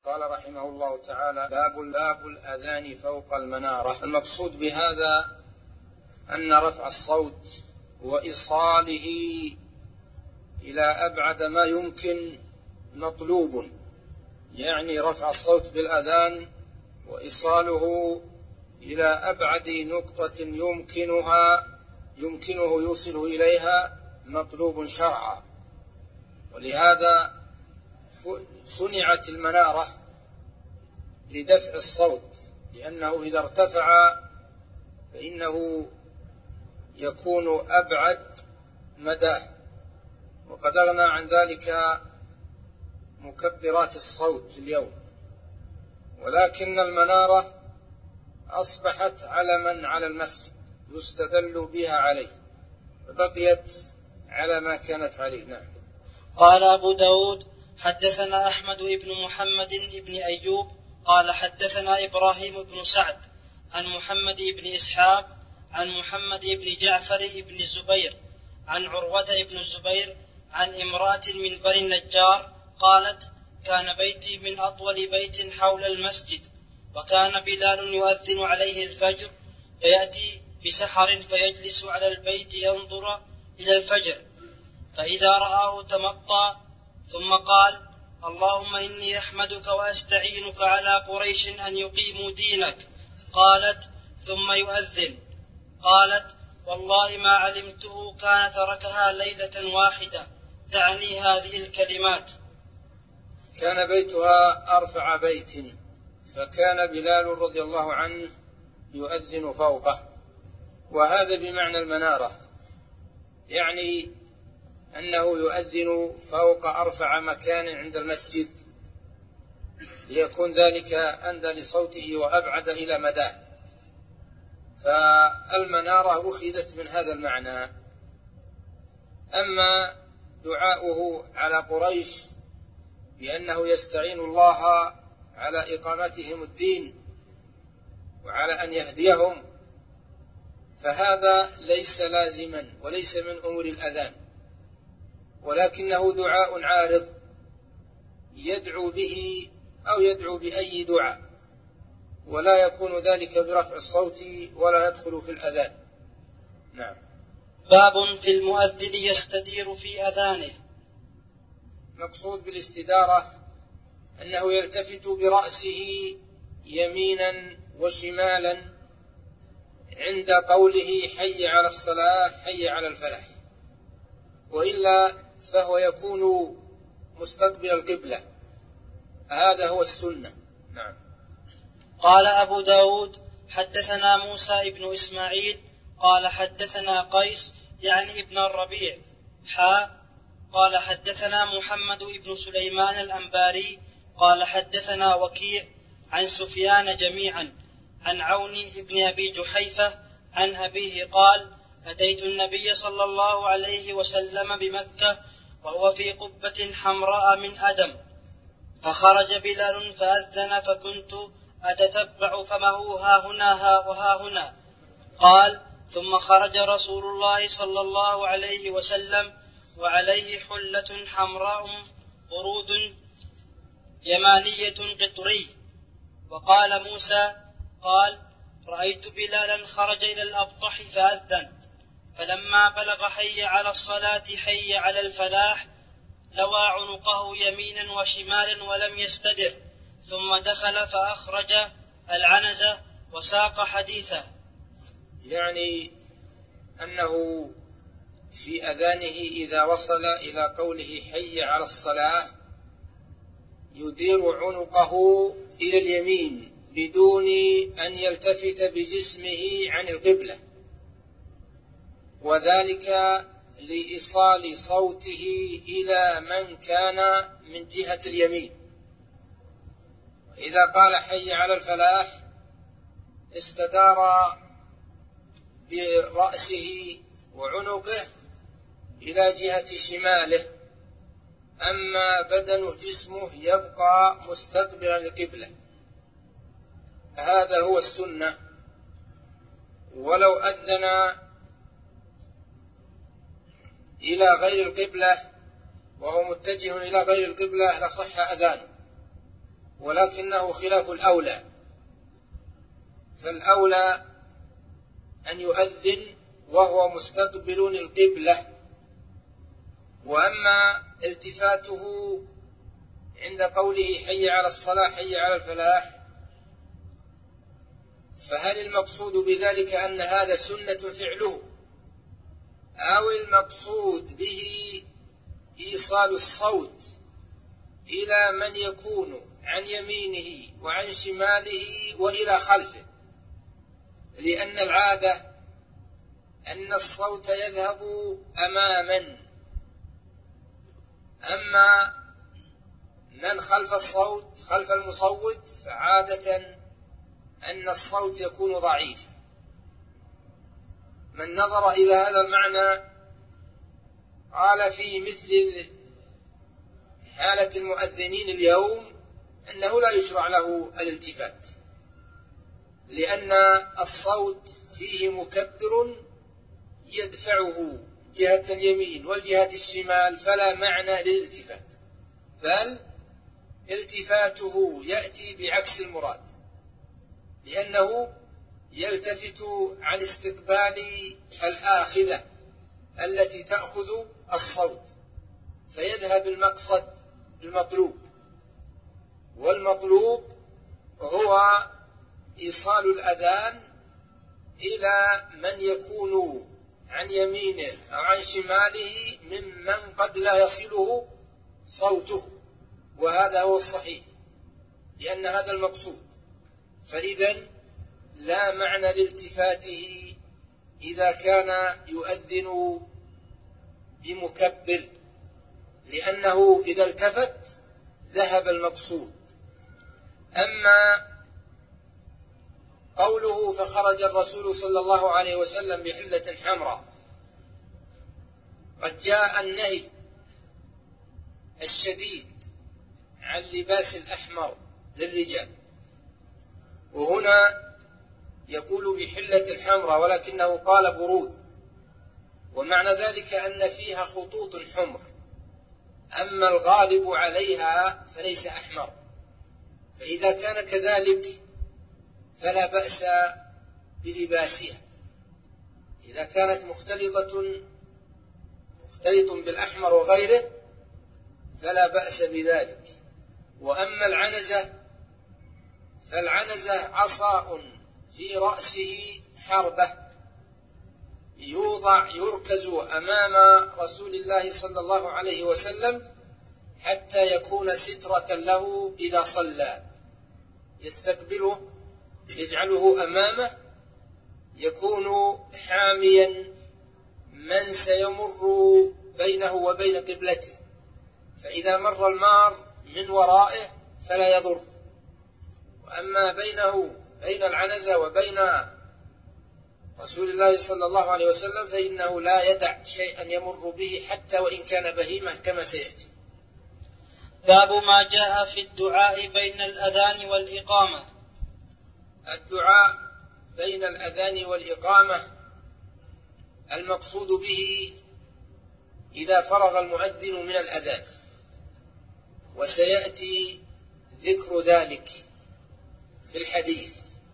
قال رحمه الله تعالى: باب الأذان فوق المنارة. المقصود بهذا أن رفع الصوت وإيصاله إلى أبعد ما يمكن مطلوب، يعني رفع الصوت بالأذان وإيصاله إلى أبعد نقطة يمكنه يوصل إليها مطلوب شرعا. ولهذا صنعت المنارة لدفع الصوت، لأنه إذا ارتفع فإنه يكون أبعد مدى، وقد أغنى عن ذلك مكبرات الصوت اليوم. ولكن المنارة أصبحت علما على المسجد يستدل بها عليه، فبقيت على ما كانت عليه. نعم. قال أبو داود: حدثنا أحمد بن محمد بن أيوب قال حدثنا إبراهيم بن سعد عن محمد بن إسحاق عن محمد بن جعفر بن الزبير عن عروة بن الزبير عن امرأة من بني النجار قالت: كان بيتي من أطول بيت حول المسجد، وكان بلال يؤذن عليه الفجر، فيأتي بسحر فيجلس على البيت ينظر إلى الفجر، فإذا رآه تمطى، ثم قال: اللهم إني أحمدك وأستعينك على قريش أن يقيموا دينك. قالت: ثم يؤذن. قالت: والله ما علمته كان تركها ليلة واحدة، تعني هذه الكلمات. كان بيتها أرفع بيت، فكان بلال رضي الله عنه يؤذن فوقه، وهذا بمعنى المنارة، يعني أنه يؤذن فوق أرفع مكان عند المسجد ليكون ذلك أندى لصوته وأبعد إلى مداه. فالمنارة أخذت من هذا المعنى. أما دعاؤه على قريش بأنه يستعين الله على إقامتهم الدين وعلى أن يهديهم، فهذا ليس لازما وليس من أمور الأذان، ولكنه دعاء عارض يدعو به أو يدعو بأي دعاء، ولا يكون ذلك برفع الصوت ولا يدخل في الأذان. نعم. باب في المؤذن يستدير في أذانه. مقصود بالاستدارة أنه يلتفت برأسه يمينا وشمالا عند قوله حي على الصلاة حي على الفلاح، وإلا فهو يكون مستقبل القبلة. هذا هو السنة. نعم. قال أبو داود: حدثنا موسى ابن إسماعيل قال حدثنا قيس يعني ابن الربيع قال حدثنا محمد ابن سليمان الأنباري قال حدثنا وكيع عن سفيان جميعا عن عون ابن أبي جحيفة عن أبيه قال: أتيت النبي صلى الله عليه وسلم بمكة وهو في قبة حمراء من أدم، فخرج بلال فأذن، فكنت أتتبع فمه ها هنا وها هنا. قال: ثم خرج رسول الله صلى الله عليه وسلم وعليه حلة حمراء برود يمانية قطري. وقال موسى: قال: رأيت بلالا خرج إلى الأبطح فأذن، فلما بلغ حي على الصلاة حي على الفلاح لوى عنقه يمينا وشمالا ولم يستدر، ثم دخل فأخرج العنزة وساق حديثه. يعني أنه في أذانه إذا وصل إلى قوله حي على الصلاة يدير عنقه إلى اليمين بدون أن يلتفت بجسمه عن القبلة، وذلك لإيصال صوته إلى من كان من جهة اليمين. إذا قال حي على الفلاح استدار برأسه وعنقه إلى جهة شماله، أما بدن جسمه يبقى مستقبلا القبلة. هذا هو السنة. ولو أذن إلى غير القبلة وهو متجه إلى غير القبلة لصح أذانه، ولكنه خلاف الأولى، فالأولى أن يؤذن وهو مستقبل القبلة. وأما التفاته عند قوله حي على الصلاة حي على الفلاح، فهل المقصود بذلك أن هذا سنة فعله، أو المقصود به إيصال الصوت إلى من يكون عن يمينه وعن شماله وإلى خلفه؟ لأن العادة أن الصوت يذهب أماما، أما من خلف الصوت خلف المصوت فعادة أن الصوت يكون ضعيف. من نظر إلى هذا المعنى قال في مثل حالة المؤذنين اليوم أنه لا يشرع له الالتفات، لأن الصوت فيه مكبر يدفعه جهة اليمين والجهة الشمال، فلا معنى للالتفات، بل التفاته يأتي بعكس المراد، لأنه يلتفت عن استقبال الآخذة التي تأخذ الصوت، فيذهب المقصد المطلوب، والمطلوب هو إيصال الأذان إلى من يكون عن يمينه أو عن شماله ممن قد لا يصله صوته، وهذا هو الصحيح، لأن هذا المقصود. فإذن لا معنى لالتفاته إذا كان يؤذن بمكبر، لأنه إذا التفت ذهب المقصود. أما قوله فخرج الرسول صلى الله عليه وسلم بحلة حمراء، قد جاء النهي الشديد عن لباس الأحمر للرجال، وهنا يقول بحلة حمراء ولكنه قال برود، ومعنى ذلك أن فيها خطوط حمر، أما الغالب عليها فليس أحمر، فإذا كان كذلك فلا بأس بلباسها، إذا كانت مختلط بالأحمر وغيره فلا بأس بذلك. وأما العنزة فالعنزة عصاء في رأسه حربة يركز أمام رسول الله صلى الله عليه وسلم حتى يكون سترة له إذا صلى، يستقبله يجعله أمامه، يكون حاميا من سيمر بينه وبين قبلته، فإذا مر المار من ورائه فلا يضر. وأما بين العنزة وبين رسول الله صلى الله عليه وسلم فإنه لا يدع شيئا يمر به حتى وإن كان بهيمة كما سيأتي. باب ما جاء في الدعاء بين الأذان والإقامة. الدعاء بين الأذان والإقامة المقصود به إذا فرغ المؤذن من الأذان، وسيأتي ذكر ذلك في الحديث.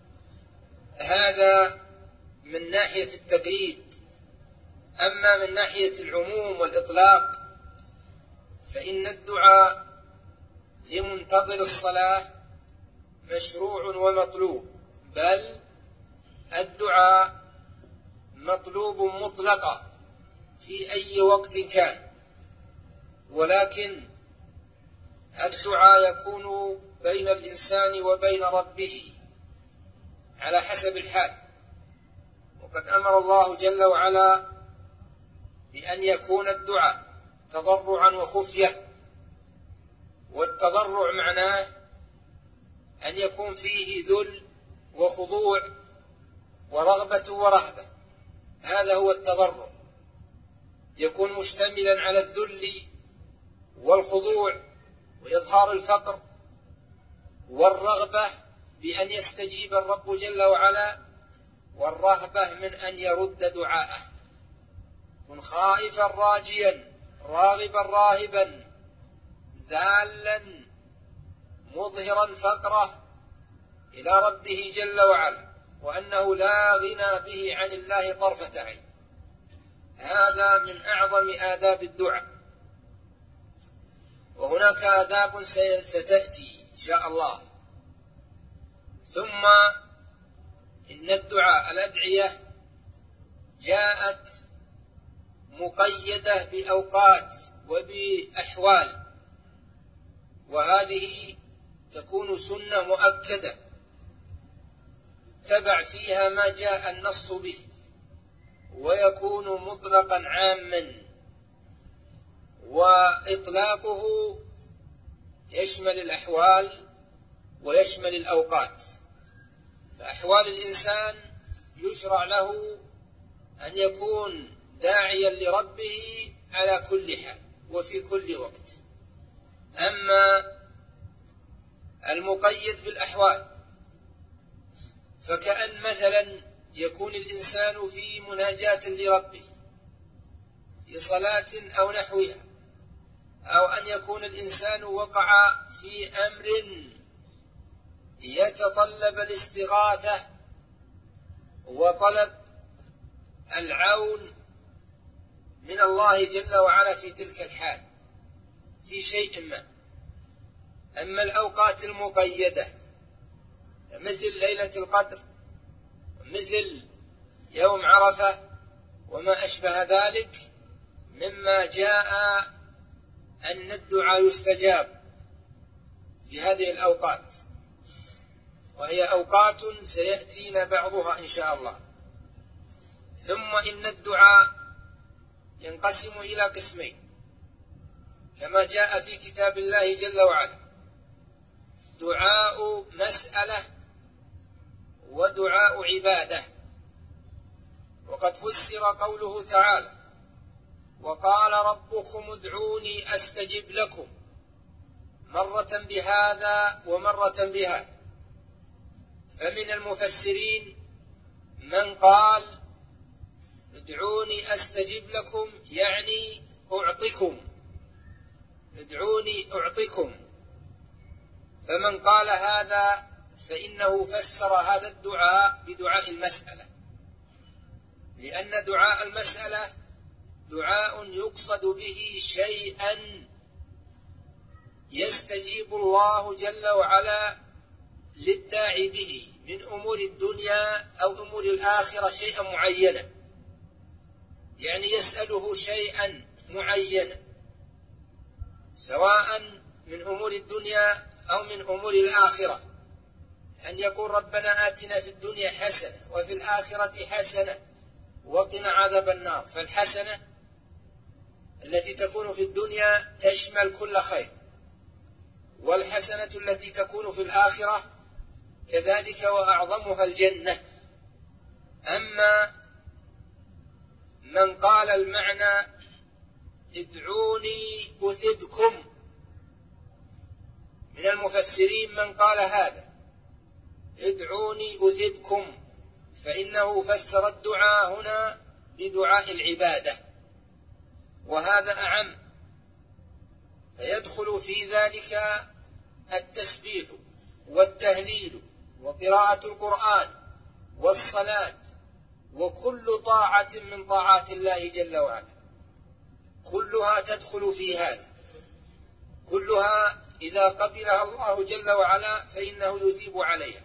هذا من ناحية التقييد. أما من ناحية العموم والإطلاق فإن الدعاء لمنتظر الصلاة مشروع ومطلوب، بل الدعاء مطلوب مطلقا في أي وقت كان، ولكن الدعاء يكون بين الإنسان وبين ربه على حسب الحال. وقد أمر الله جل وعلا بأن يكون الدعاء تضرعا وخفية، والتضرع معناه أن يكون فيه ذل وخضوع ورغبة ورهبة، هذا هو التضرع، يكون مشتملا على الذل والخضوع وإظهار الفقر والرغبة بأن يستجيب الرب جل وعلا، والرهبة من أن يرد دعاءه. كن خائفا راجيا راغبا راهبا ذالا مظهرا فقره إلى ربه جل وعلا، وأنه لا غنى به عن الله طرفة عين. هذا من أعظم آداب الدعاء. وهناك آداب ستأتي إن شاء الله. ثم إن الدعاء الأدعية جاءت مقيدة بأوقات وبأحوال، وهذه تكون سنة مؤكدة تبع فيها ما جاء النص به، ويكون مطلقا عاما، وإطلاقه يشمل الأحوال ويشمل الأوقات. فأحوال الإنسان يشرع له أن يكون داعيا لربه على كل حال وفي كل وقت. أما المقيد بالأحوال فكأن مثلا يكون الإنسان في مناجاة لربه في صلاة أو نحوها، أو أن يكون الإنسان وقع في أمر يتطلب الاستغاثة وطلب العون من الله جل وعلا في تلك الحال في شيء ما. أما الأوقات المقيدة مثل ليلة القدر، مثل يوم عرفة وما أشبه ذلك، مما جاء أن الدعاء يستجاب في هذه الأوقات، وهي أوقات سيأتينا بعضها إن شاء الله. ثم إن الدعاء ينقسم إلى قسمين كما جاء في كتاب الله جل وعلا: دعاء مسألة ودعاء عبادة. وقد فسر قوله تعالى: وقال ربكم ادعوني أستجب لكم، مرة بهذا ومرة بهذا. فمن المفسرين من قال ادعوني أستجب لكم يعني أعطكم، ادعوني أعطكم. فمن قال هذا فإنه فسر هذا الدعاء بدعاء المسألة، لأن دعاء المسألة دعاء يقصد به شيئا يستجيب الله جل وعلا للداعي به من أمور الدنيا أو أمور الآخرة شيئا معينا، يعني يسأله شيئا معينا سواء من أمور الدنيا أو من أمور الآخرة. أن يقول ربنا آتنا في الدنيا حسنة وفي الآخرة حسنة وقنا عذاب النار. فالحسنة التي تكون في الدنيا تشمل كل خير، والحسنة التي تكون في الآخرة كذلك وأعظمها الجنة. أما من قال المعنى ادعوني أثبكم، من المفسرين من قال هذا ادعوني أثبكم، فإنه فسر الدعاء هنا بدعاء العبادة، وهذا أعم، فيدخل في ذلك التسبيح والتهليل وقراءة القرآن والصلاة وكل طاعة من طاعات الله جل وعلا، كلها تدخل في هذا، كلها إذا قبلها الله جل وعلا فإنه يثيب عليها.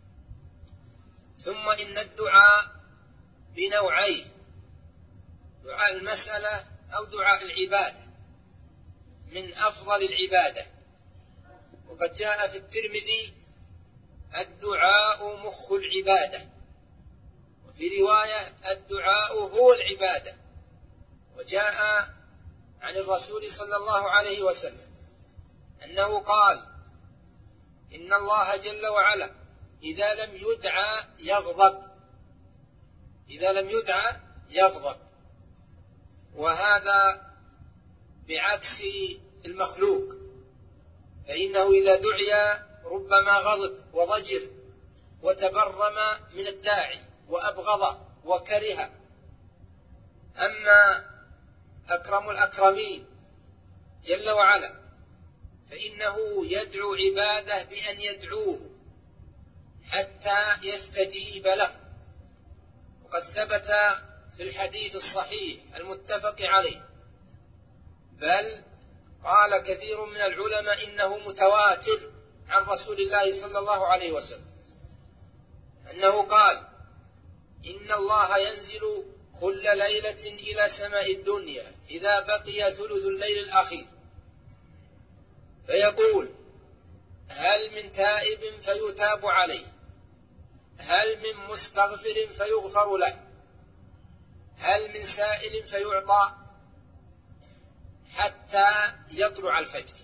ثم إن الدعاء بنوعين: دعاء المسألة أو دعاء العبادة، من أفضل العبادة. وقد جاء في الترمذي: الدعاء مخ العبادة، وفي رواية: الدعاء هو العبادة. وجاء عن الرسول صلى الله عليه وسلم أنه قال: إن الله جل وعلا إذا لم يدعى يغضب، إذا لم يدعى يغضب. وهذا بعكس المخلوق، فإنه إذا دعي ربما غضب وضجر وتبرم من الداعي وأبغض وكره. أما أكرم الأكرمين جل وعلا فإنه يدعو عباده بأن يدعوه حتى يستجيب له. وقد ثبت في الحديث الصحيح المتفق عليه، بل قال كثير من العلماء إنه متواتر عن رسول الله صلى الله عليه وسلم أنه قال: إن الله ينزل كل ليلة إلى سماء الدنيا إذا بقي ثلث الليل الأخير فيقول: هل من تائب فيتاب عليه؟ هل من مستغفر فيغفر له؟ هل من سائل فيعطى؟ حتى يطلع الفجر.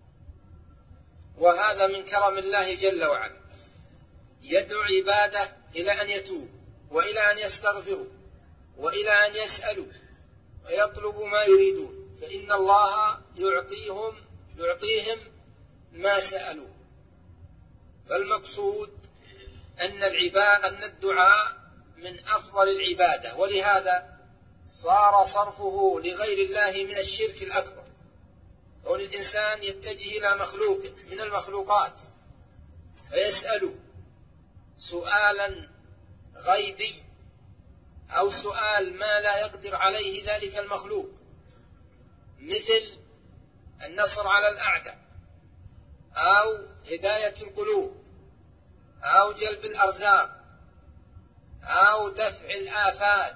وهذا من كرم الله جل وعلا، يدعو عباده إلى أن يتوب وإلى أن يستغفروا وإلى أن يسألوا ويطلبوا ما يريدون، فإن الله يعطيهم ما سألوا. فالمقصود أن الدعاء من أفضل العبادة، ولهذا صار صرفه لغير الله من الشرك الأكبر. كون الإنسان يتجه إلى مخلوق من المخلوقات فيسأل سؤالا غيبي أو سؤال ما لا يقدر عليه ذلك المخلوق، مثل النصر على الأعداء أو هداية القلوب أو جلب الأرزاق أو دفع الآفات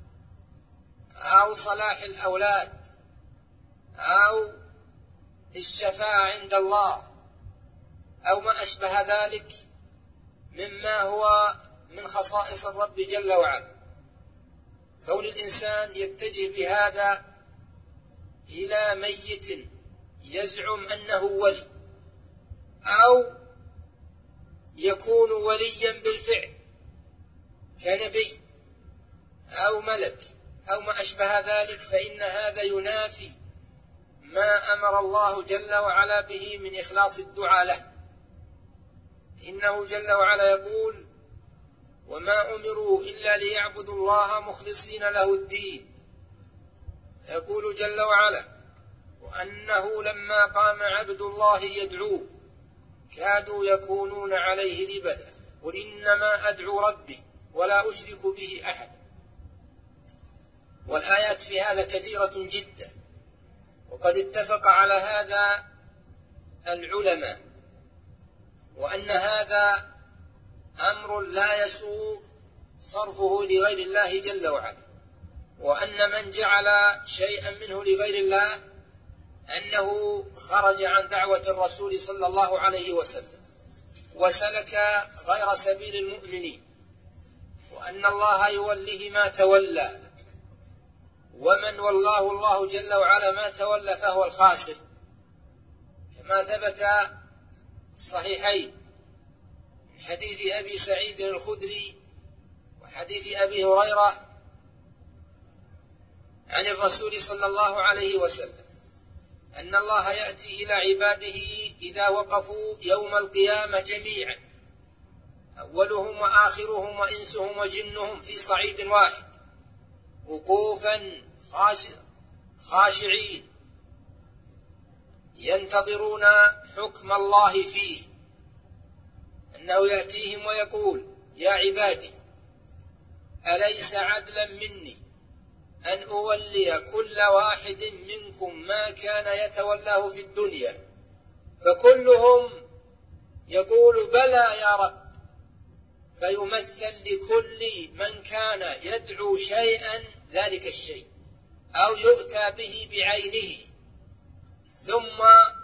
أو صلاح الأولاد أو الشفاعة عند الله أو ما أشبه ذلك مما هو من خصائص الرب جل وعلا. كون الإنسان يتجه بهذا إلى ميت يزعم أنه ولي أو يكون وليا بالفعل كنبي أو ملك أو ما أشبه ذلك، فإن هذا ينافي ما أمر الله جل وعلا به من إخلاص الدعاء له. إنه جل وعلا يقول: وما أمروا إلا ليعبدوا الله مخلصين له الدين. يقول جل وعلا: وأنه لما قام عبد الله يدعوه كادوا يكونون عليه لبدا قل إنما أدعو ربي ولا أشرك به أحد. والآيات في هذا كثيرة جدا، وقد اتفق على هذا العلماء، وأن هذا أمر لا يسوء صرفه لغير الله جل وعلا، وأن من جعل شيئا منه لغير الله أنه خرج عن دعوة الرسول صلى الله عليه وسلم وسلك غير سبيل المؤمنين، وأن الله يوليه ما تولى، ومن والله الله جل وعلا ما تولى فهو الخاسر، كما ثبت الصحيحين من حديث أبي سعيد الخدري وحديث أبي هريرة عن الرسول صلى الله عليه وسلم أن الله يأتي إلى عباده إذا وقفوا يوم القيامة جميعا، أولهم وآخرهم وإنسهم وجنهم في صعيد واحد، وقوفا خاشعين ينتظرون حكم الله فيه، أنه يأتيهم ويقول: يا عبادي أليس عدلا مني أن أولي كل واحد منكم ما كان يتولاه في الدنيا؟ فكلهم يقول: بلى يا رب. فيمثل لكل من كان يدعو شيئا ذلك الشيء أو يؤتى به بعينه، ثم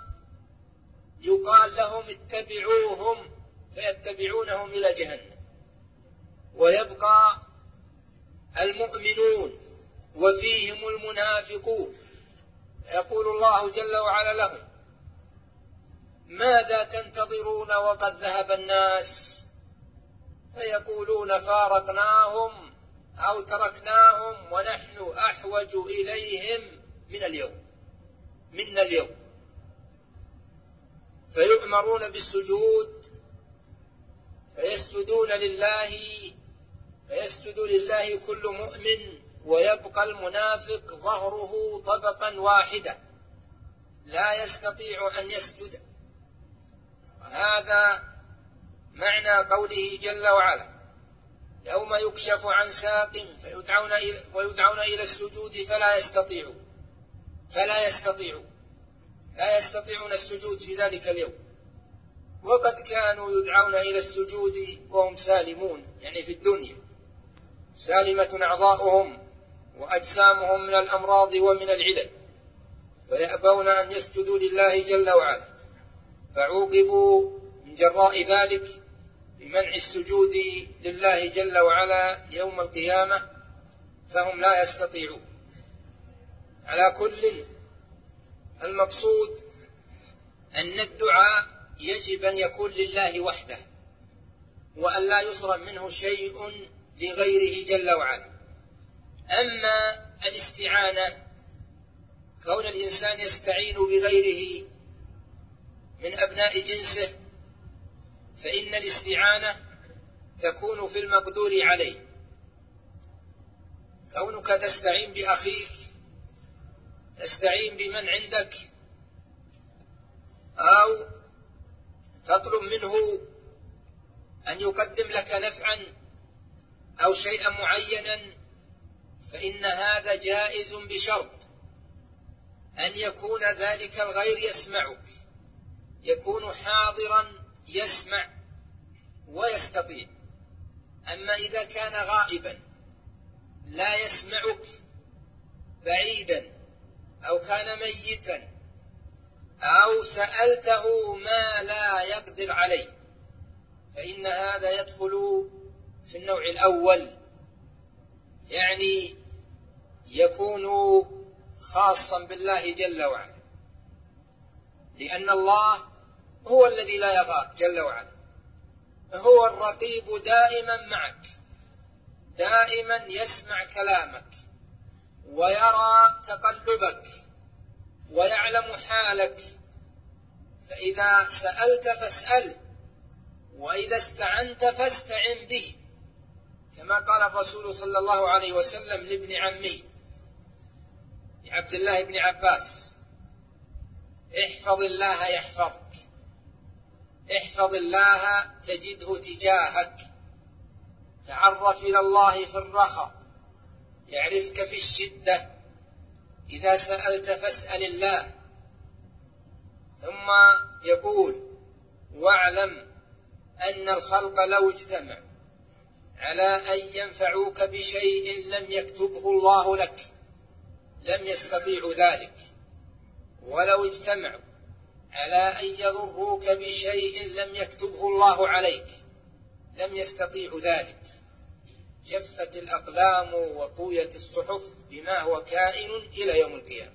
يقال لهم: اتبعوهم، فيتبعونهم إلى جهنم. ويبقى المؤمنون وفيهم المنافقون، يقول الله جل وعلا لهم: ماذا تنتظرون وقد ذهب الناس؟ فيقولون: فارقناهم أو تركناهم ونحن أحوج إليهم منا اليوم. فيؤمرون بالسجود فيسجد لله كل مؤمن، ويبقى المنافق ظهره طبقا واحدا لا يستطيع أن يسجد، هذا معنى قوله جل وعلا: يوم يكشف عن ساق ويدعون إلى السجود فلا يستطيعون السجود في ذلك اليوم، وقد كانوا يدعون إلى السجود وهم سالمون، يعني في الدنيا سالمة أعضاؤهم وأجسامهم من الأمراض ومن العلل، ويأبون أن يسجدوا لله جل وعلا، فعوقبوا من جراء ذلك بمنع السجود لله جل وعلا يوم القيامة، فهم لا يستطيعون. على كل، المقصود أن الدعاء يجب أن يكون لله وحده، وأن لا يصرف منه شيء لغيره جل وعلا. أما الاستعانة، كون الإنسان يستعين بغيره من أبناء جنسه، فإن الاستعانة تكون في المقدور عليه. كونك تستعين بأخيك، تستعين بمن عندك، أو تطلب منه أن يقدم لك نفعا أو شيئا معينا، فإن هذا جائز بشرط أن يكون ذلك الغير يسمعك، يكون حاضرا يسمع ويستطيع. أما إذا كان غائبا لا يسمعك، بعيدا، أو كان ميتا، أو سألته ما لا يقدر عليه، فإن هذا يدخل في النوع الأول، يعني يكون خاصا بالله جل وعلا، لأن الله هو الذي لا يغار جل وعلا، هو الرقيب دائما معك، دائما يسمع كلامك ويرى تقلبك ويعلم حالك. فإذا سألت فاسأل، وإذا استعنت فاستعن به، كما قال الرسول صلى الله عليه وسلم لابن عمي عبد الله بن عباس: احفظ الله يحفظك، احفظ الله تجده تجاهك، تعرف إلى الله في الرخاء يعرفك في الشدة، إذا سألت فاسأل الله. ثم يقول: واعلم أن الخلق لو اجتمع على أن ينفعوك بشيء لم يكتبه الله لك لم يستطيعوا ذلك، ولو اجتمعوا على أن يضروك بشيء لم يكتبه الله عليك لم يستطيعوا ذلك. جفت الأقلام وطويت الصحف بما هو كائن إلى يوم القيامة.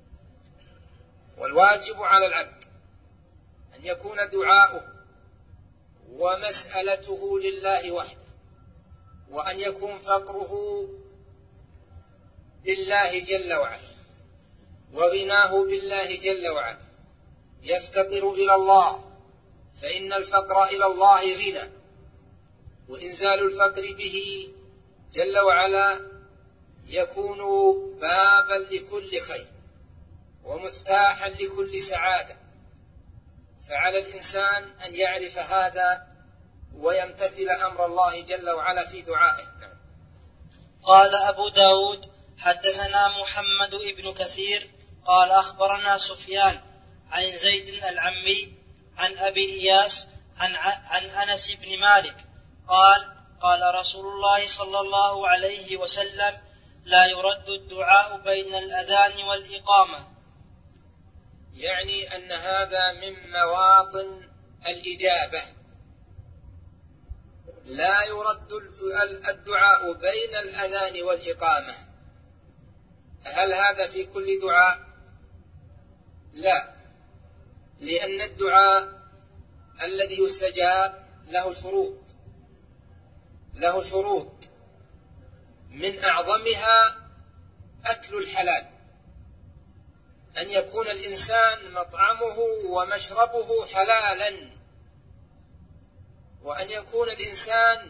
والواجب على العبد أن يكون دعاؤه ومسألته لله وحده، وأن يكون فقره بالله جل وعلا، وغناه بالله جل وعلا، يفتقر إلى الله، فإن الفقر إلى الله غنى، وإنزال الفقر به جل وعلا يكون بابا لكل خير ومفتاحا لكل سعادة. فعلى الإنسان أن يعرف هذا ويمتثل أمر الله جل وعلا في دعائه. قال أبو داود: حدثنا محمد بن كثير قال أخبرنا سفيان عن زيد العمي عن أبي إياس عن أنس بن مالك قال: قال رسول الله صلى الله عليه وسلم: لا يرد الدعاء بين الأذان والإقامة. يعني أن هذا من مواطن الإجابة، لا يرد الدعاء بين الأذان والإقامة. هل هذا في كل دعاء؟ لا، لأن الدعاء الذي يستجاب له شروط من أعظمها أكل الحلال، أن يكون الإنسان مطعمه ومشربه حلالا، وأن يكون الإنسان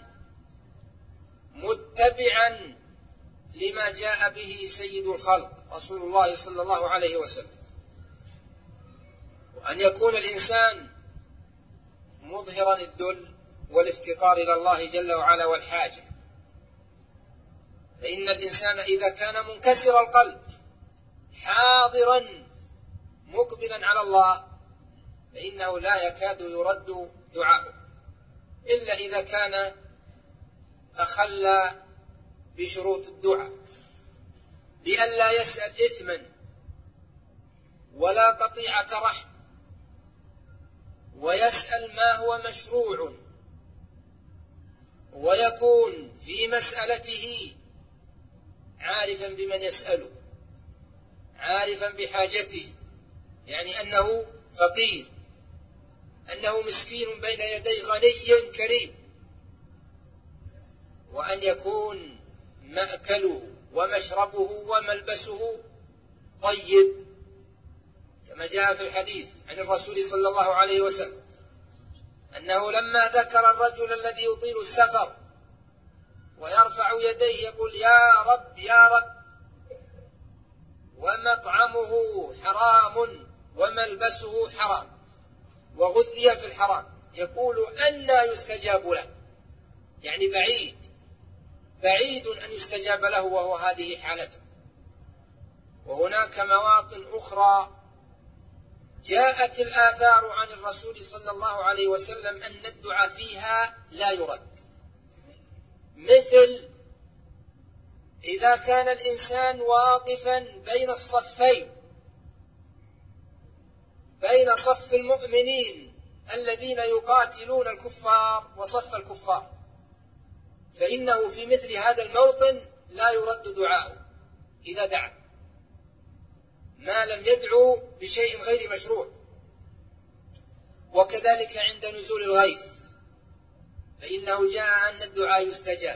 متبعا لما جاء به سيد الخلق رسول الله صلى الله عليه وسلم، وأن يكون الإنسان مظهرا الذل والافتقار إلى الله جل وعلا والحاجة. فإن الإنسان إذا كان منكسر القلب حاضرا مقبلا على الله فإنه لا يكاد يرد دعاؤه إلا إذا كان أخل بشروط الدعاء بأن لا يسأل إثما ولا قطيعة رحم، ويسأل ما هو مشروع، ويكون في مسألته عارفا بمن يسأله، عارفا بحاجته، يعني أنه فقير، أنه مسكين بين يدي غني كريم، وأن يكون مأكله ومشربه وملبسه طيب، كما جاء في الحديث عن الرسول صلى الله عليه وسلم أنه لما ذكر الرجل الذي يطيل السفر ويرفع يديه يقول يا رب يا رب، ومطعمه حرام وملبسه حرام وغذي في الحرام، يقول أنى يستجاب له، يعني بعيد أن يستجاب له وهو هذه حالته. وهناك مواطن أخرى جاءت الآثار عن الرسول صلى الله عليه وسلم أن الدعاء فيها لا يرد، مثل إذا كان الإنسان واقفا بين الصفين، بين صف المؤمنين الذين يقاتلون الكفار وصف الكفار، فإنه في مثل هذا الموطن لا يرد دعاؤه إذا دعا، ما لم يدعو بشيء غير مشروع. وكذلك عند نزول الغيث فإنه جاء أن الدعاء يستجاب،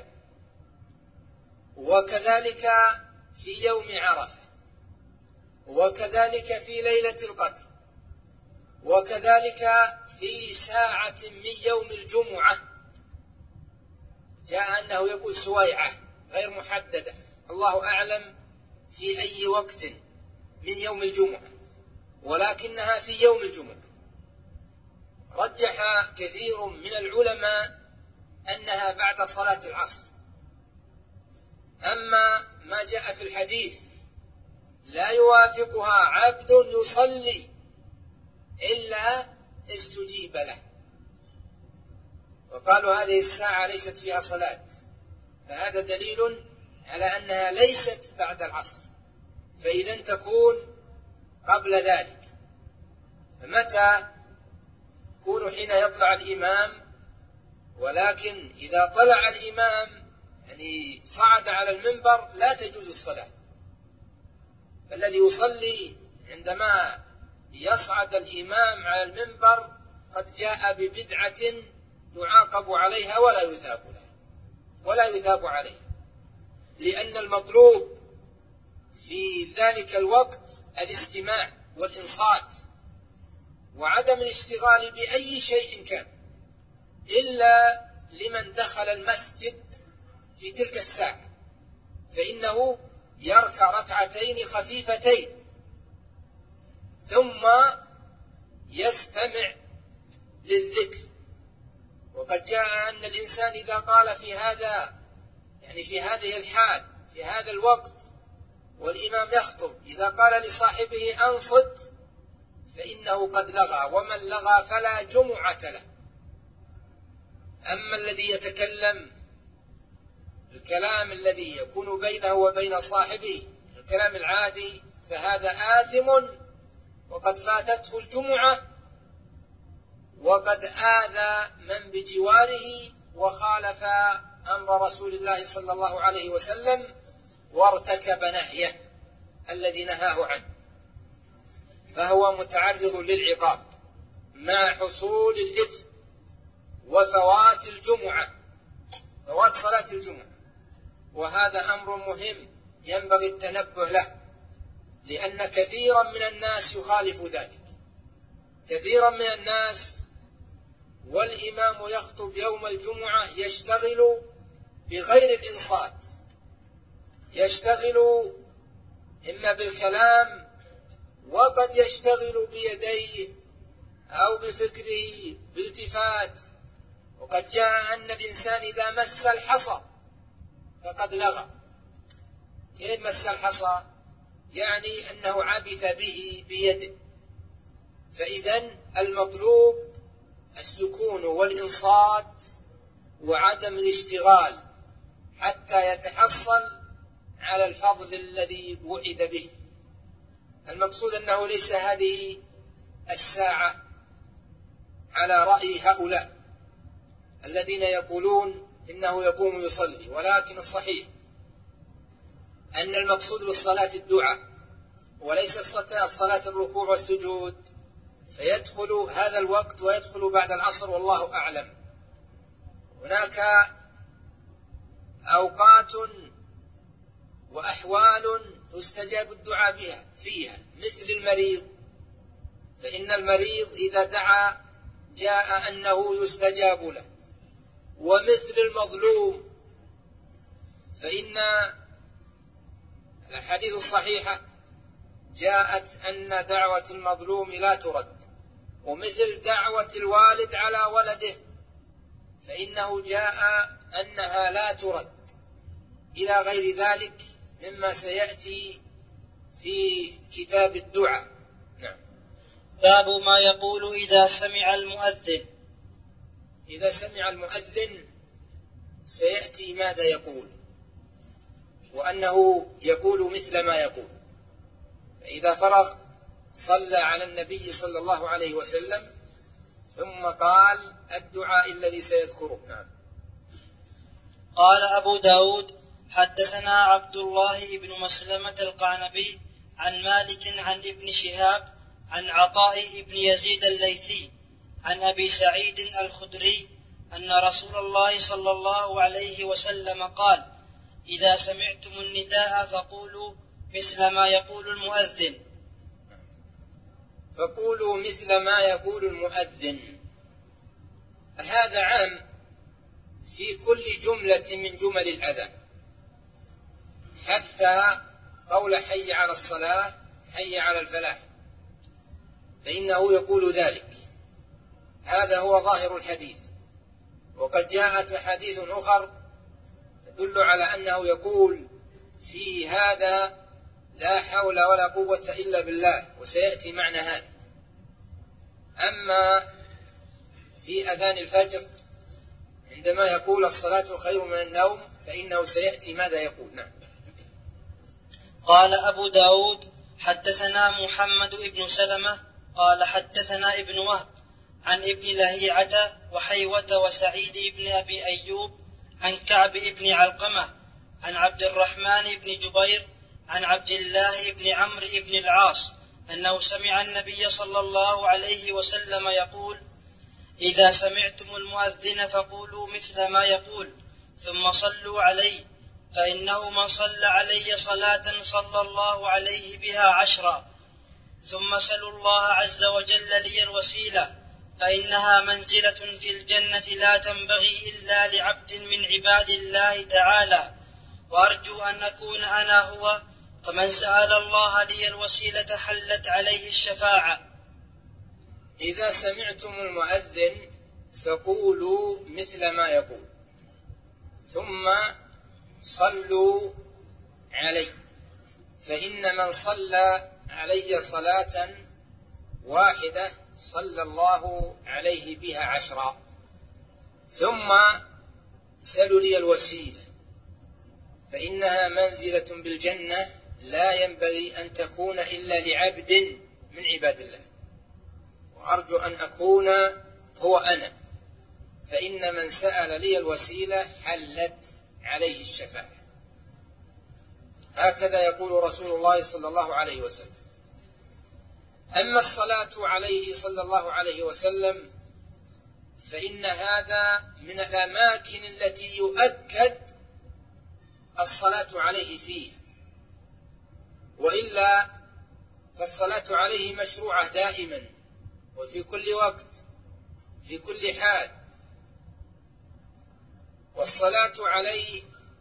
وكذلك في يوم عرفة، وكذلك في ليلة القدر، وكذلك في ساعة من يوم الجمعة جاء أنه يقول سويعة غير محددة، الله أعلم في أي وقت من يوم الجمعة، ولكنها في يوم الجمعة. رجح كثير من العلماء أنها بعد صلاة العصر. أما ما جاء في الحديث لا يوافقها عبد يصلي إلا استجيب له، وقالوا هذه الساعة ليست فيها صلاة، فهذا دليل على أنها ليست بعد العصر، فإذا تكون قبل ذلك. فمتى تكون؟ حين يطلع الإمام، ولكن إذا طلع الإمام يعني صعد على المنبر لا تجوز الصلاة. فالذي يصلي عندما يصعد الإمام على المنبر قد جاء ببدعة يعاقب عليها ولا يثاب عليه، لأن المطلوب في ذلك الوقت الاستماع والإنصات وعدم الاشتغال بأي شيء كان، إلا لمن دخل المسجد في تلك الساعة فإنه يركع ركعتين خفيفتين ثم يستمع للذكر. وقد جاء أن الإنسان إذا قال في هذا يعني في هذه الحال في هذا الوقت والإمام يخطب، إذا قال لصاحبه أنصت فإنه قد لغى، ومن لغى فلا جمعة له. أما الذي يتكلم الكلام الذي يكون بينه وبين صاحبه الكلام العادي فهذا آثم وقد فاتته الجمعة، وقد آذى من بجواره وخالف أمر رسول الله صلى الله عليه وسلم وارتكب نهيه الذي نهاه عنه، فهو متعرض للعقاب مع حصول الإثم وفوات الجمعة، فوات صلاة الجمعة. وهذا أمر مهم ينبغي التنبه له، لأن كثيرا من الناس يخالف ذلك، كثيرا من الناس والإمام يخطب يوم الجمعة يشتغل بغير الإنصات، يشتغل إما بالكلام وقد يشتغل بيديه أو بفكره بالتفات. وقد جاء أن الإنسان إذا مس الحصى فقد لغى. كيف مس الحصى؟ يعني أنه عبث به بيده. فإذن المطلوب السكون والإنصات وعدم الاشتغال حتى يتحصل على الفضل الذي وعد به. المقصود أنه ليس هذه الساعة على رأي هؤلاء الذين يقولون إنه يقوم يصلي، ولكن الصحيح أن المقصود بالصلاة الدعاء وليس الصلاة الركوع والسجود، فيدخل هذا الوقت ويدخل بعد العصر والله أعلم. هناك أوقات وأحوال يستجاب الدعاء فيها، مثل المريض، فإن المريض إذا دعا جاء أنه يستجاب له، ومثل المظلوم، فإن الحديث الصحيحة جاءت أن دعوة المظلوم لا ترد، ومثل دعوة الوالد على ولده فإنه جاء أنها لا ترد، إلى غير ذلك مما سيأتي في كتاب الدعاء. نعم. باب ما يقول إذا سمع المؤذن. إذا سمع المؤذن سيأتي ماذا يقول، وأنه يقول مثل ما يقول. فإذا فرغ صلى على النبي صلى الله عليه وسلم ثم قال الدعاء الذي سيذكره. نعم. قال أبو داود حدثنا عبد الله بن مسلمة القعنبي عن مالك عن ابن شهاب عن عطاء بن يزيد الليثي عن أبي سعيد الخدري أن رسول الله صلى الله عليه وسلم قال إذا سمعتم النداء فقولوا مثل ما يقول المؤذن. فقولوا مثل ما يقول المؤذن، هذا عام في كل جملة من جمل الأذان، حتى قول حي على الصلاة حي على الفلاح فإنه يقول ذلك. هذا هو ظاهر الحديث. وقد جاءت حديث أخر تدل على أنه يقول في هذا لا حول ولا قوة إلا بالله، وسيأتي معنى هذا. أما في أذان الفجر عندما يقول الصلاة خير من النوم فإنه سيأتي ماذا يقول. نعم. قال أبو داود حدثنا محمد بن سلمة قال حدثنا ابن وهب عن ابن لهيعة وحيوة وسعيد بن أبي أيوب عن كعب بن علقمة عن عبد الرحمن بن جبير عن عبد الله بن عمرو بن العاص أنه سمع النبي صلى الله عليه وسلم يقول إذا سمعتم المؤذن فقولوا مثل ما يقول ثم صلوا عليه فإنه من صلى علي صلاة صلى الله عليه بها 10 ثم سلوا الله عز وجل لي الوسيلة فإنها منزلة في الجنة لا تنبغي إلا لعبد من عباد الله تعالى، وأرجو أن أكون أنا هو، فمن سأل الله لي الوسيلة حلت عليه الشفاعة. إذا سمعتم المؤذن فقولوا مثل ما يقول ثم صلوا عليه، فإن من صلى علي صلاة واحدة صلى الله عليه بها 10 ثم سلوا لي الوسيلة فإنها منزلة بالجنة لا ينبغي أن تكون إلا لعبد من عباد الله، وأرجو أن أكون هو أنا، فإن من سأل لي الوسيلة حلت عليه الشفاعة. هكذا يقول رسول الله صلى الله عليه وسلم. أما الصلاة عليه صلى الله عليه وسلم فإن هذا من الأماكن التي يؤكد الصلاة عليه فيه، وإلا فالصلاة عليه مشروعة دائما وفي كل وقت في كل حال. والصلاة عليه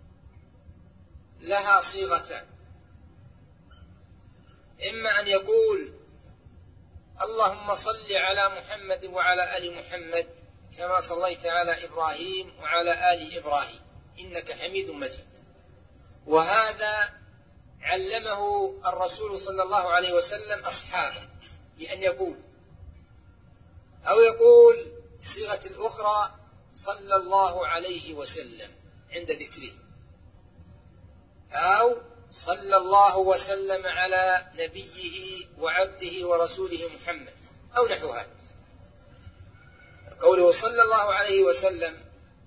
لها صيغتان، إما أن يقول اللهم صل على محمد وعلى آل محمد كما صليت على إبراهيم وعلى آل إبراهيم إنك حميد مجيد. وهذا علمه الرسول صلى الله عليه وسلم أصحابه بأن يقول، أو يقول صيغة الأخرى صلى الله عليه وسلم عند ذكره، أو صلى الله وسلم على نبيه وعبده ورسوله محمد، أو نحو هذا. قوله صلى الله عليه وسلم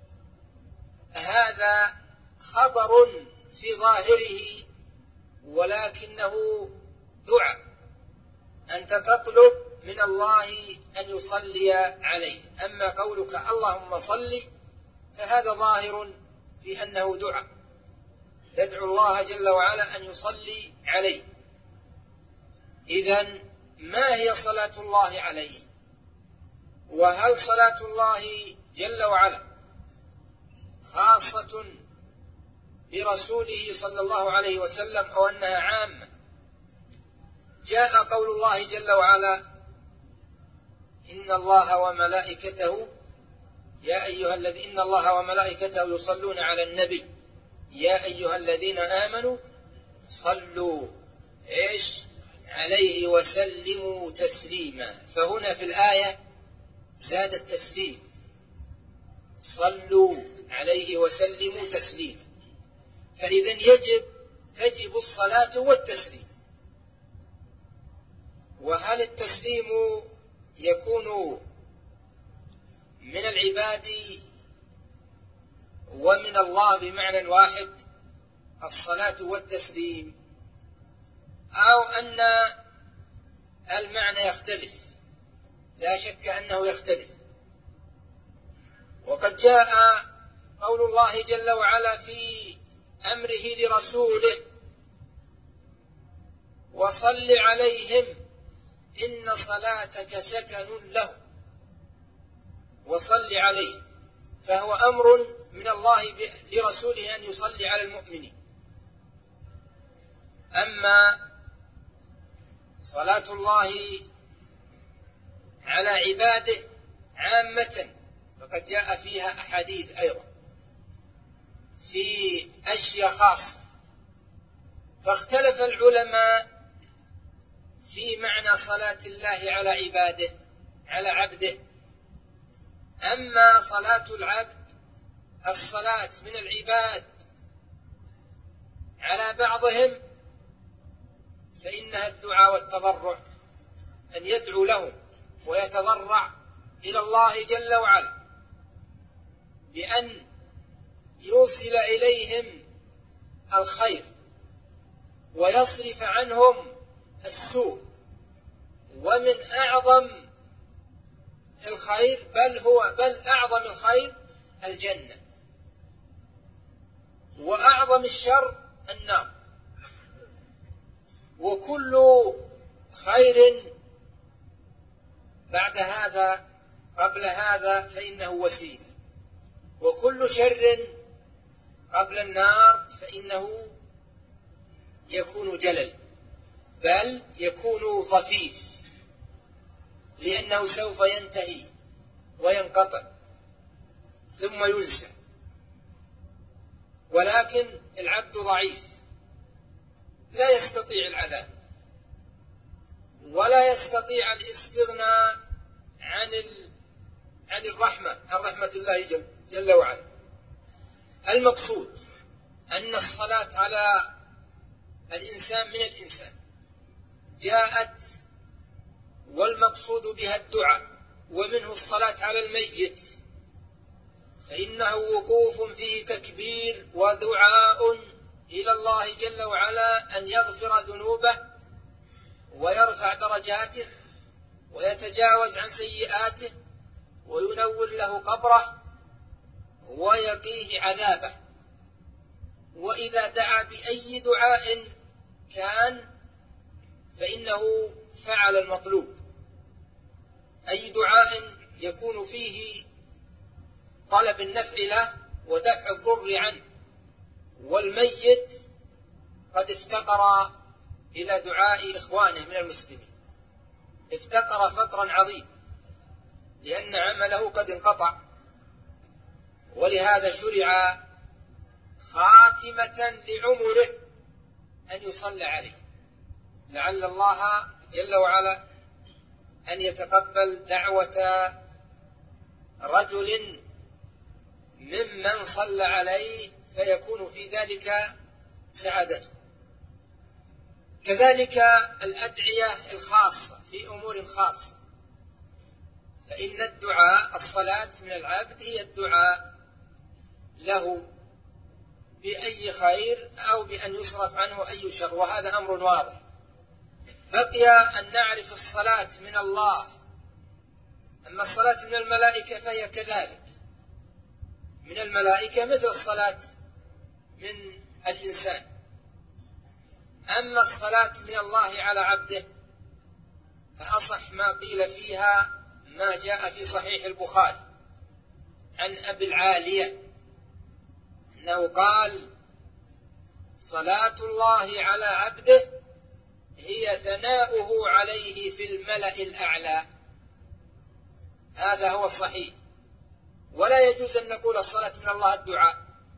هذا خبر في ظاهره، ولكنه دعاء، أنت تطلب من الله أن يصلي عليه. أما قولك اللهم صل فهذا ظاهر في أنه دعاء، تدعو الله جل وعلا أن يصلي عليه. إذن ما هي صلاة الله عليه؟ وهل صلاة الله جل وعلا خاصة برسوله صلى الله عليه وسلم أو أنها عامة؟ جاء قول الله جل وعلا إن الله وملائكته إن الله وملائكته يصلون على النبي يا أيها الذين آمنوا صلوا عليه وسلموا تسليما. فهنا في الآية زاد التسليم، صلوا عليه وسلموا تسليما. فإذا تجب الصلاة والتسليم. وهل التسليم يكون من العباد ومن الله بمعنى واحد، الصلاة والتسليم، أو أن المعنى يختلف؟ لا شك أنه يختلف. وقد جاء قول الله جل وعلا في أمره لرسوله وصل عليهم إن صلاتك سكن له، وصل عليه، فهو أمر من الله لرسوله أن يصلي على المؤمنين. أما صلاة الله على عباده عامة فقد جاء فيها أحاديث أيضا في أشياء خاصة، فاختلف العلماء في معنى صلاة الله على عباده على عبده. أما صلاة العبد الصلاة من العباد على بعضهم فإنها الدعاء والتضرع، أن يدعو لهم ويتضرع إلى الله جل وعلا بأن يوصل إليهم الخير ويصرف عنهم السوء. ومن أعظم الخير بل أعظم الخير الجنة، وأعظم الشر النار. وكل خير بعد هذا قبل هذا فإنه وسيلة، وكل شر قبل النار فإنه يكون جلل، بل يكون ضفيف، لأنه سوف ينتهي وينقطع ثم ينسى. ولكن العبد ضعيف لا يستطيع العذاب ولا يستطيع الاستغناء عن رحمة الله جل وعلا. المقصود أن الصلاة على الإنسان من الإنسان جاءت، والمقصود بها الدعاء، ومنه الصلاة على الميت، فإنه وقوف فيه تكبير ودعاء إلى الله جل وعلا أن يغفر ذنوبه ويرفع درجاته ويتجاوز عن سيئاته وينور له قبره ويقيه عذابه. وإذا دعا بأي دعاء كان فإنه فعل المطلوب. أي دعاء يكون فيه طلب النفع له ودفع الضر عنه، والميت قد افتقر إلى دعاء إخوانه من المسلمين، افتقر فقرا عظيما، لأن عمله قد انقطع، ولهذا شرع خاتمة لعمره أن يصلى عليه، لعل الله جل وعلا أن يتقبل دعوة رجل ممن صلى عليه فيكون في ذلك سعادته. كذلك الأدعية الخاصة في أمور خاصة، فإن الدعاء، الصلاة من العبد هي الدعاء له بأي خير أو بأن يصرف عنه أي شر، وهذا أمر واضح. بقي أن نعرف الصلاة من الله. أما الصلاة من الملائكة فهي كذلك، من الملائكة مثل الصلاة من الإنسان. أما الصلاة من الله على عبده فأصح ما قيل فيها ما جاء في صحيح البخاري عن أبي العالية أنه قال: صلاة الله على عبده هي ثناؤه عليه في الملأ الأعلى. هذا هو الصحيح، ولا يجوز أن نقول الصلاة من الله الدعاء،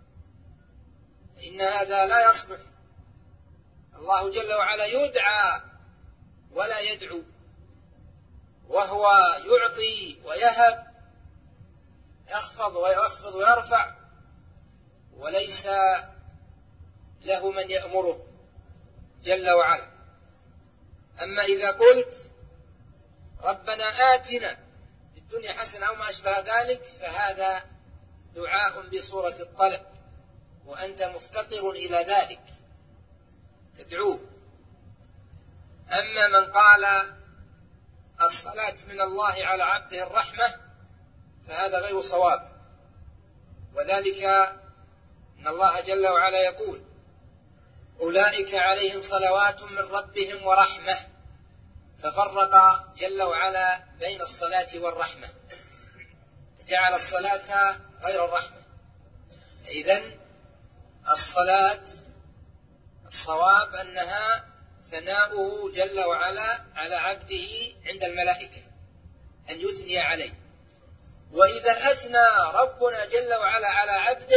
إن هذا لا يصلح. الله جل وعلا يدعى ولا يدعو، وهو يعطي ويهب، يخفض ويرفع، وليس له من يأمره جل وعلا. أما إذا قلت ربنا آتنا في الدنيا حسنة أو ما أشبه ذلك فهذا دعاء بصورة الطلب، وأنت مفتقر إلى ذلك تدعوه. أما من قال الصلاة من الله على عبده الرحمة فهذا غير صواب، وذلك أن الله جل وعلا يقول: أولئك عليهم صلوات من ربهم ورحمة، ففرق جل وعلا بين الصلاة والرحمة، جعل الصلاة غير الرحمة. إذن الصلاة الصواب أنها ثناؤه جل وعلا على عبده عند الملائكة، أن يثني عليه. وإذا أثنى ربنا جل وعلا على عبد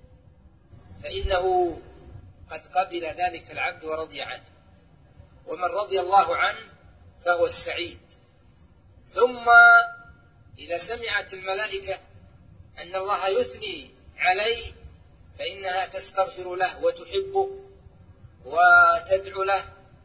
فإنه قد قبل ذلك العبد ورضي عنه، ومن رضي الله عنه فهو السعيد. ثم إذا سمعت الملائكة أن الله يثني عليه فإنها تستغفر له وتحبه وتدعو له،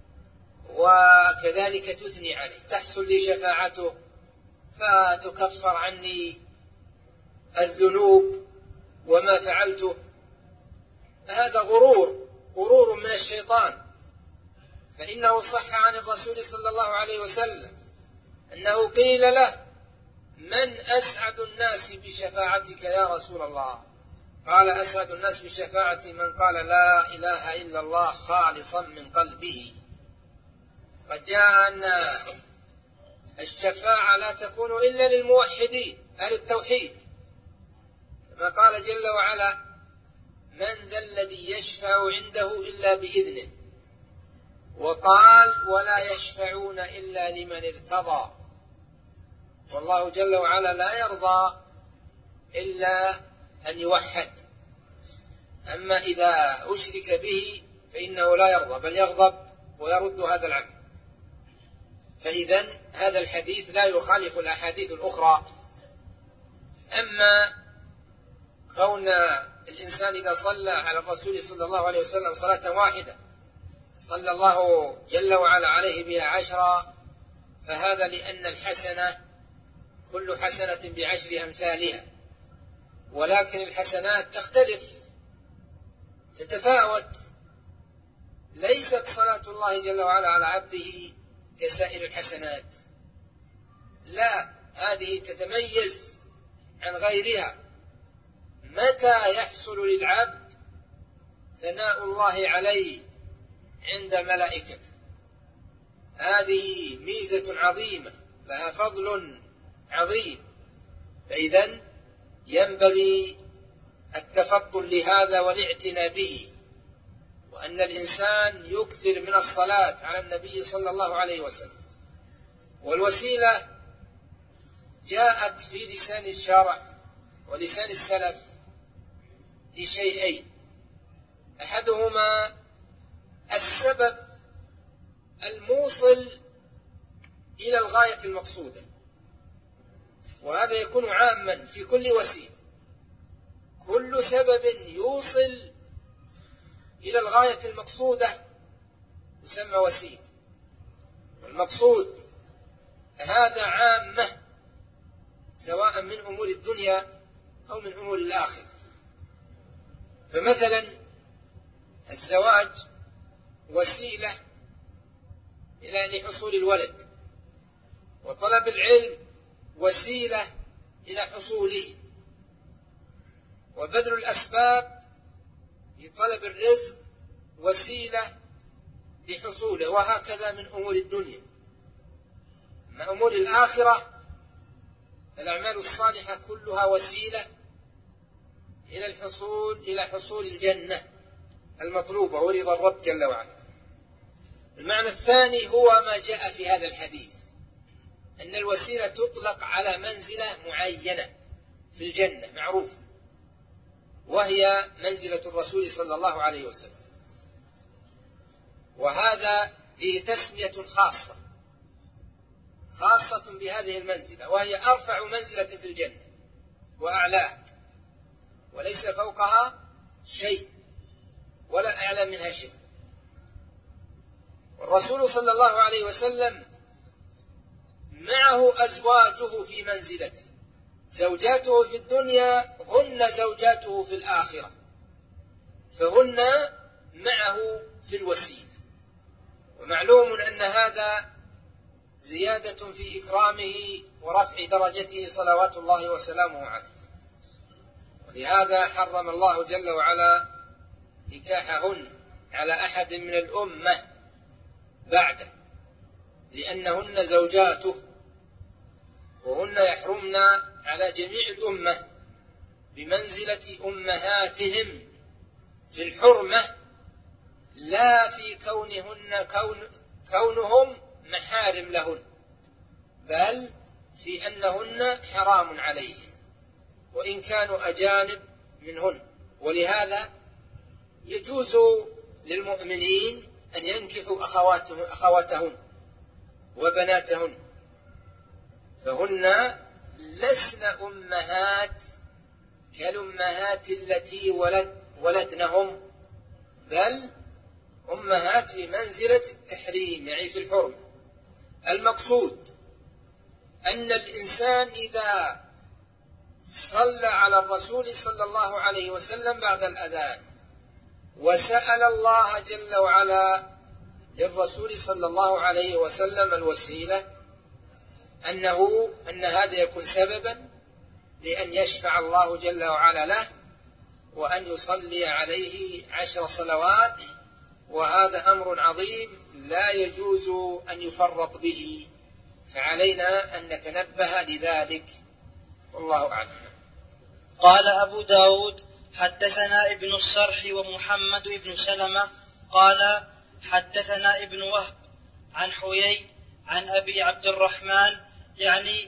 وكذلك تثني عليه: تحصل لي شفاعته فتكفر عني الذنوب وما فعلته. هذا غرور من الشيطان، فإنه صح عن الرسول صلى الله عليه وسلم أنه قيل له: من أسعد الناس بشفاعتك يا رسول الله؟ قال: أسعد الناس بشفاعتي من قال لا إله إلا الله خالصا من قلبه. قد جاء أن الشفاعة لا تكون إلا للموحدين أهل التوحيد، كما قال جل وعلا: من ذا الذي يشفع عنده إلا بإذنه، وقال: ولا يشفعون إلا لمن ارتضى. والله جل وعلا لا يرضى إلا أن يوحد، أما إذا أشرك به فإنه لا يرضى بل يغضب ويرد هذا العمل. فإذن هذا الحديث لا يخالف الأحاديث الأخرى. أما كون الإنسان إذا صلى على الرسول صلى الله عليه وسلم صلاة واحدة صلى الله جل وعلا عليه بها 10، فهذا لأن الحسنة كل حسنة ب10 أمثالها، ولكن الحسنات تختلف تتفاوت. ليست صلاة الله جل وعلا على عبده كسائر الحسنات، لا، هذه تتميز عن غيرها. متى يحصل للعبد ثناء الله عليه؟ عند ملائكته. هذه ميزة عظيمة، لها فضل عظيم. فإذن ينبغي التفطن لهذا والاعتناء به، وأن الإنسان يكثر من الصلاة على النبي صلى الله عليه وسلم. والوسيلة جاءت في لسان الشرع ولسان السلف لشيئين: أحدهما السبب الموصل إلى الغاية المقصودة، وهذا يكون عاما في كل وسيلة. كل سبب يوصل إلى الغاية المقصودة يسمى وسيلة. والمقصود هذا عامة سواء من أمور الدنيا أو من أمور الآخرة. فمثلا الزواج وسيلة إلى حصول الولد، وطلب العلم وسيلة إلى حصوله، وبذل الأسباب لطلب الرزق وسيلة لحصوله، وهكذا من أمور الدنيا. أما أمور الآخرة الأعمال الصالحة كلها وسيلة إلى حصول الجنة المطلوبة ورضا الرب جل وعلا. المعنى الثاني هو ما جاء في هذا الحديث، أن الوسيلة تطلق على منزلة معينة في الجنة معروفة، وهي منزلة الرسول صلى الله عليه وسلم، وهذا فيه تسمية خاصة بهذه المنزلة، وهي أرفع منزلة في الجنة وأعلاها، وليس فوقها شيء ولا أعلى منها شيء. والرسول صلى الله عليه وسلم معه أزواجه في منزلته، زوجاته في الدنيا هن زوجاته في الآخرة، فهن معه في الوسيلة. ومعلوم أن هذا زيادة في إكرامه ورفع درجته صلوات الله وسلامه عليه، ولهذا حرم الله جل وعلا نكاحهن على أحد من الأمة بعده، لأنهن زوجاته، وهن يحرمن على جميع الأمة بمنزلة أمهاتهم في الحرمة، لا في كونهم محارم لهن، بل في أنهن حرام عليهم وإن كانوا أجانب منهن. ولهذا يجوز للمؤمنين أن ينكحوا أخواتهن وبناتهن، فهن لسن أمهات كالأمهات التي ولدنهم، بل أمهات في منزلة التحريم، يعني في الحرم. المقصود أن الإنسان إذا صلى على الرسول صلى الله عليه وسلم بعد الأذان وسأل الله جل وعلا للرسول صلى الله عليه وسلم الوسيلة، أن هذا يكون سببا لأن يشفع الله جل وعلا له وأن يصلي عليه 10 صلوات، وهذا أمر عظيم لا يجوز أن يفرط به، فعلينا أن نتنبه لذلك، والله أعلم. قال أبو داود: حدثنا ابن الصرح ومحمد بن سلمة قال حدثنا ابن وهب عن حيي عن أبي عبد الرحمن يعني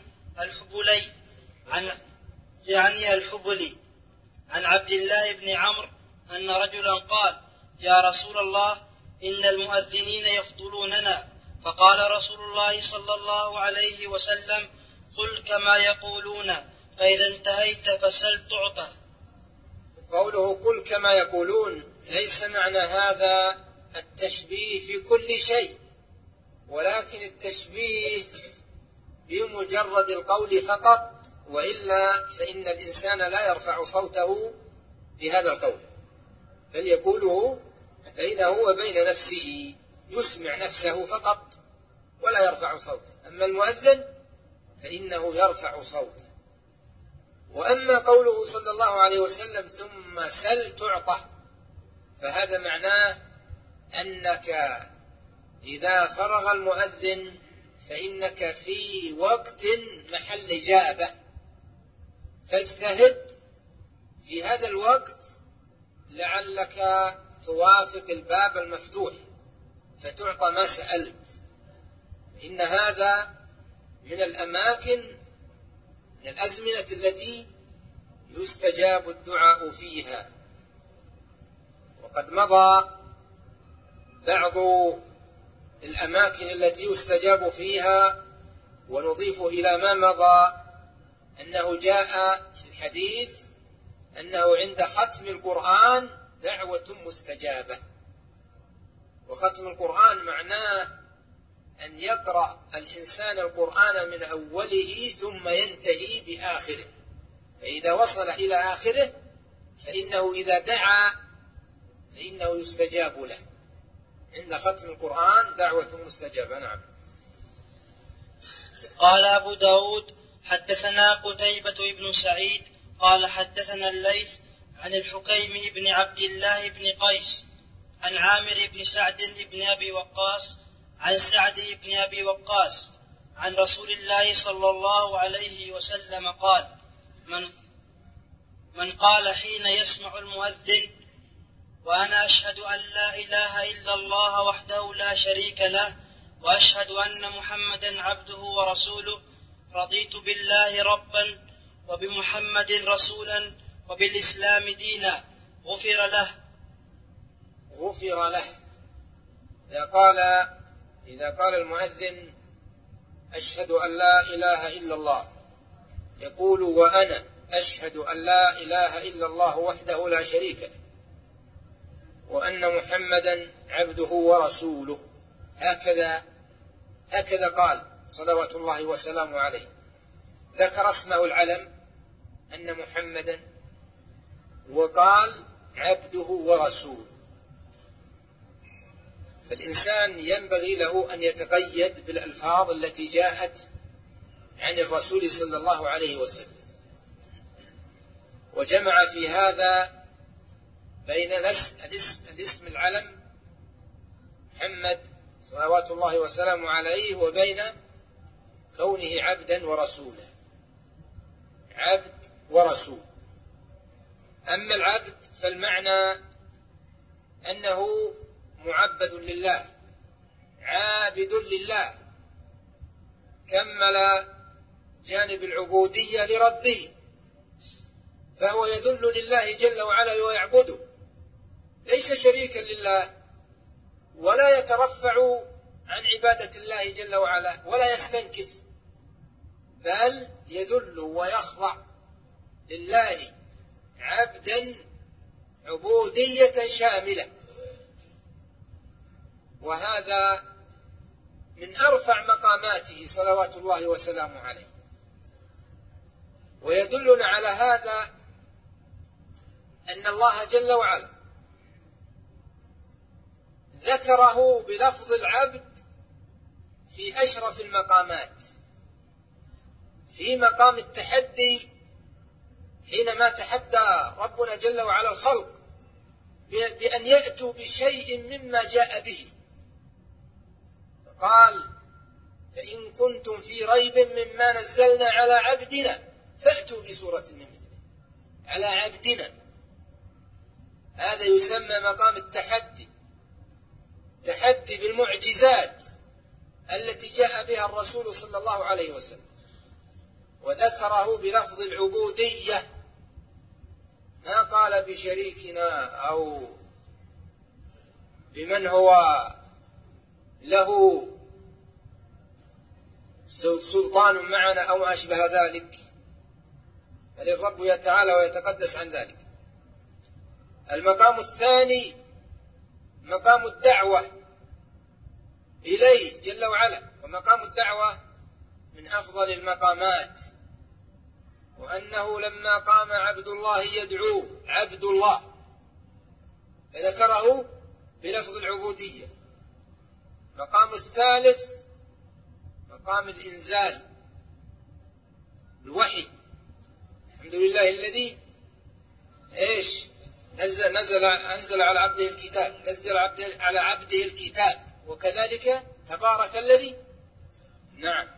الحبلي عن عبد الله بن عمرو أن رجلا قال: يا رسول الله، إن المؤذنين يفضلوننا. فقال رسول الله صلى الله عليه وسلم: قل كما يقولون، فإذا انتهيت فسل تعطى. قوله قل كما يقولون ليس معنى هذا التشبيه في كل شيء، ولكن التشبيه بمجرد القول فقط، وإلا فإن الإنسان لا يرفع صوته بهذا القول، بل يقوله بينه وبين نفسه، يسمع نفسه فقط ولا يرفع صوته. أما المؤذن فإنه يرفع صوته. وأما قوله صلى الله عليه وسلم ثم سل تعطى، فهذا معناه أنك إذا فرغ المؤذن فإنك في وقت محل إجابة، فاجتهد في هذا الوقت لعلك توافق الباب المفتوح فتعطى ما سألت. إن هذا من الأماكن من الأزمنة التي يستجاب الدعاء فيها. وقد مضى بعض الأماكن التي يستجاب فيها، ونضيف إلى ما مضى أنه جاء في الحديث أنه عند ختم القرآن دعوة مستجابة. وختم القرآن معناه أن يقرأ الإنسان القرآن من أوله ثم ينتهي بآخره، فإذا وصل إلى آخره فإنه إذا دعا فإنه يستجاب له. عند ختم القرآن دعوة مستجابة. نعم. قال أبو داود حدثنا قتيبة بن سعيد قال حدثنا الليث عن الحكيم بن عبد الله بن قيس عن عامر بن سعد بن أبي وقاص عن سعد بن أبي وقاص عن رسول الله صلى الله عليه وسلم قال: من قال حين يسمع المؤذن: وأنا أشهد أن لا إله إلا الله وحده لا شريك له وأشهد أن محمدا عبده ورسوله، رضيت بالله ربا وبمحمد رسولا وبالإسلام دينا، غفر له. إذا قال المؤذن: أشهد أن لا إله إلا الله، يقول: وأنا أشهد أن لا إله إلا الله وحده لا شريك له وأن محمدا عبده ورسوله. هكذا قال صلوات الله وسلامه عليه. ذكر اسمه العلم أن محمدا، وقال عبده ورسوله. فالإنسان ينبغي له أن يتقيد بالألفاظ التي جاءت عن الرسول صلى الله عليه وسلم. وجمع في هذا بين الاسم العلم محمد صلوات الله وسلامه عليه وبين كونه عبدا ورسولا. عبد ورسول. أما العبد فالمعنى أنه معبد لله، عابد لله، كمل جانب العبودية لربه، فهو يذل لله جل وعلا ويعبده، ليس شريكا لله، ولا يترفع عن عبادة الله جل وعلا ولا يستنكف، بل يذل ويخضع لله عبدا عبودية شاملة. وهذا من أرفع مقاماته صلوات الله وسلامه عليه. ويدلنا على هذا أن الله جل وعلا ذكره بلفظ العبد في أشرف المقامات، في مقام التحدي، حينما تحدى ربنا جل وعلا الخلق بأن يأتوا بشيء مما جاء به، قال: فإن كنتم في ريب مما نزلنا على عبدنا فأتوا بسورة من مثله. على عبدنا، هذا يسمى مقام التحدي، تحدي بالمعجزات التي جاء بها الرسول صلى الله عليه وسلم. وذكره بلفظ العبودية، ما قال بشريكنا أو بمن هو له سلطان معنا أو ما أشبه ذلك، بل الرب يتعالى ويتقدس عن ذلك. المقام الثاني مقام الدعوة إليه جل وعلا، ومقام الدعوة من أفضل المقامات. وأنه لما قام عبد الله يدعوه عبد الله، فذكره بلفظ العبودية. مقام الثالث مقام الإنزال، الوحي. الحمد لله الذي أنزل على عبده الكتاب، نزل على عبده الكتاب، وكذلك تبارك الذي. نعم.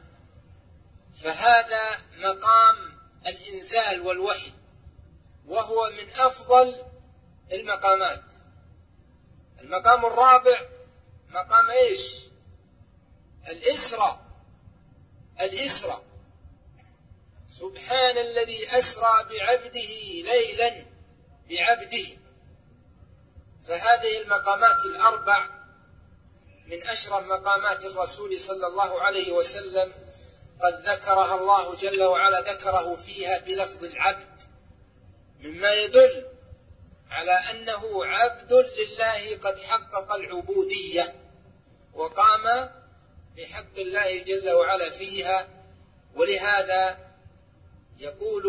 فهذا مقام الإنزال والوحي، وهو من أفضل المقامات. المقام الرابع مقام الإسراء، الإسرى. سبحان الذي أسرى بعبده ليلا بعبده. فهذه المقامات الأربع من أشرف مقامات الرسول صلى الله عليه وسلم، قد ذكرها الله جل وعلا، ذكره فيها بلفظ العبد، مما يدل على أنه عبد لله قد حقق العبودية وقام بحق الله جل وعلا فيها. ولهذا يقول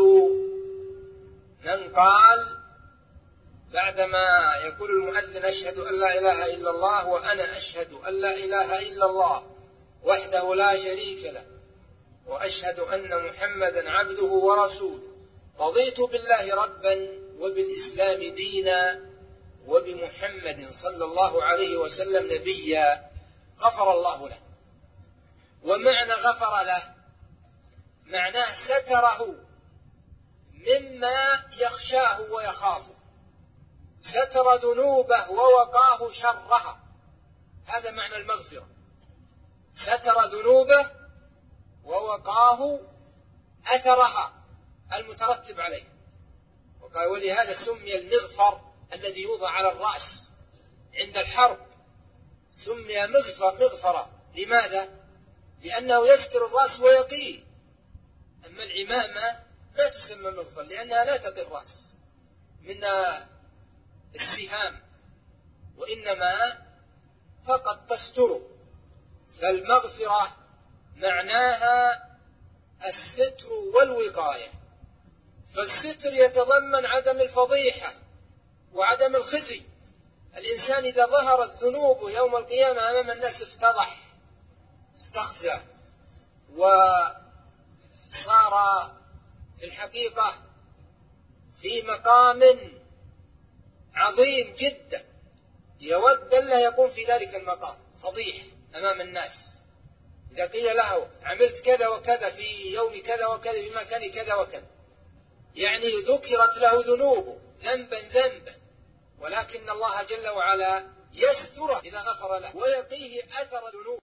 من قال بعدما يقول المؤذن أشهد أن لا إله إلا الله وأنا أشهد أن لا إله إلا الله وحده لا شريك له وأشهد أن محمدا عبده ورسوله، رضيت بالله ربا وبالإسلام دينا وبمحمد صلى الله عليه وسلم نبيا، غفر الله له. ومعنى غفر له معناه ستره مما يخشاه ويخافه، ستر ذنوبه ووقاه شرها، هذا معنى المغفرة، ستر ذنوبه ووقاه أثرها المترتب عليه. ولهذا سمي المغفر الذي يوضع على الرأس عند الحرب سمي مغفرة. لماذا؟ لأنه يستر الرأس ويقيه. أما العمامة لا تسمى مغفر لأنها لا تقي الرأس من السهام، وإنما فقط تستره. فالمغفرة معناها الستر والوقاية. فالستر يتضمن عدم الفضيحة وعدم الخزي. الإنسان إذا ظهرت ذنوبه يوم القيامة أمام الناس افتضح، استخزى، وصار في الحقيقة في مقام عظيم جدا، يود ألا يكون في ذلك المقام، فضيح أمام الناس. إذا قيل له عملت كذا وكذا في يوم كذا وكذا في مكان كذا وكذا، يعني ذكرت له ذنوبه ذنبا، ولكن الله جل وعلا يستره إذا غفر له ويقيه أثر ذنوبه.